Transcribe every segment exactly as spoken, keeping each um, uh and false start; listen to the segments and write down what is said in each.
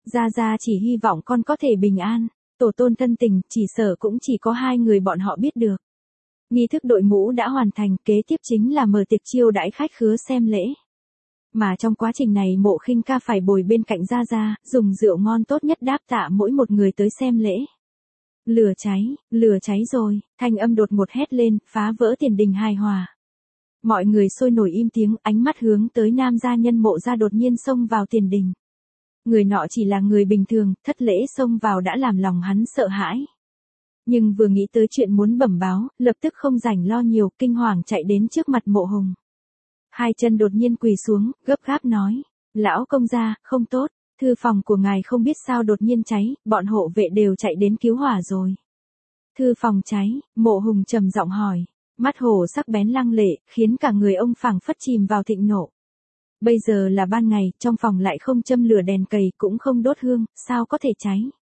Gia Gia chỉ hy vọng con có thể bình an, tổ tôn thân tình, chỉ sợ cũng chỉ có hai người bọn họ biết được. Nghi thức đội mũ đã hoàn thành, kế tiếp chính là mở tiệc chiêu đãi khách khứa xem lễ. Mà trong quá trình này Mộ Khinh Ca phải bồi bên cạnh Gia Gia, dùng rượu ngon tốt nhất đáp tạ mỗi một người tới xem lễ. Lửa cháy, lửa cháy rồi, thanh âm đột ngột hét lên, phá vỡ tiền đình hài hòa. Mọi người sôi nổi im tiếng, ánh mắt hướng tới nam gia nhân Mộ gia đột nhiên xông vào tiền đình. Người nọ chỉ là người bình thường, thất lễ xông vào đã làm lòng hắn sợ hãi. Nhưng vừa nghĩ tới chuyện muốn bẩm báo, lập tức không rảnh lo nhiều, kinh hoàng chạy đến trước mặt Mộ Hùng. Hai chân đột nhiên quỳ xuống, gấp gáp nói, lão công gia, không tốt, thư phòng của ngài không biết sao đột nhiên cháy, bọn hộ vệ đều chạy đến cứu hỏa rồi. Thư phòng cháy, Mộ Hùng trầm giọng hỏi, mắt hổ sắc bén lăng lệ, khiến cả người ông phảng phất chìm vào thịnh nộ. Bây giờ là ban ngày, trong phòng lại không châm lửa đèn cầy, cũng không đốt hương, sao có thể cháy?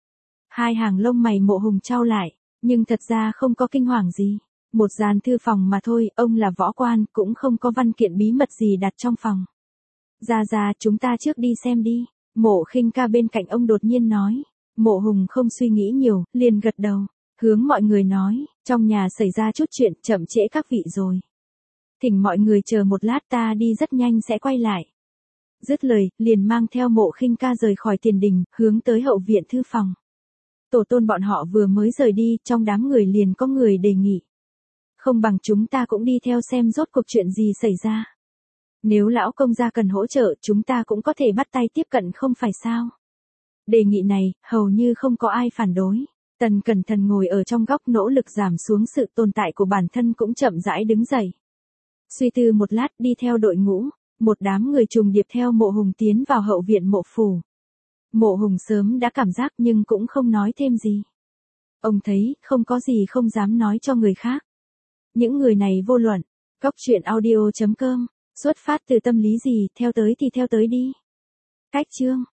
Hai hàng lông mày Mộ Hùng chau lại, nhưng thật ra không có kinh hoàng gì. Một gian thư phòng mà thôi, ông là võ quan, cũng không có văn kiện bí mật gì đặt trong phòng. Gia Gia, chúng ta trước đi xem đi. Mộ Khinh Ca bên cạnh ông đột nhiên nói. Mộ Hùng không suy nghĩ nhiều, liền gật đầu, hướng mọi người nói, trong nhà xảy ra chút chuyện, chậm trễ các vị rồi. Thỉnh mọi người chờ một lát, ta đi rất nhanh sẽ quay lại. Dứt lời, liền mang theo Mộ Khinh Ca rời khỏi tiền đình, hướng tới hậu viện thư phòng. Tổ tôn bọn họ vừa mới rời đi, trong đám người liền có người đề nghị. Không bằng chúng ta cũng đi theo xem rốt cuộc chuyện gì xảy ra. Nếu lão công gia cần hỗ trợ, chúng ta cũng có thể bắt tay tiếp cận không phải sao. Đề nghị này, hầu như không có ai phản đối. Tần Cẩn Thận ngồi ở trong góc nỗ lực giảm xuống sự tồn tại của bản thân cũng chậm rãi đứng dậy. Suy tư một lát đi theo đội ngũ, một đám người trùng điệp theo Mộ Hùng tiến vào hậu viện Mộ phủ. Mộ Hùng sớm đã cảm giác nhưng cũng không nói thêm gì. Ông thấy, không có gì không dám nói cho người khác. Những người này vô luận. Góc truyện audio chấm com, xuất phát từ tâm lý gì, theo tới thì theo tới đi. Cách chương.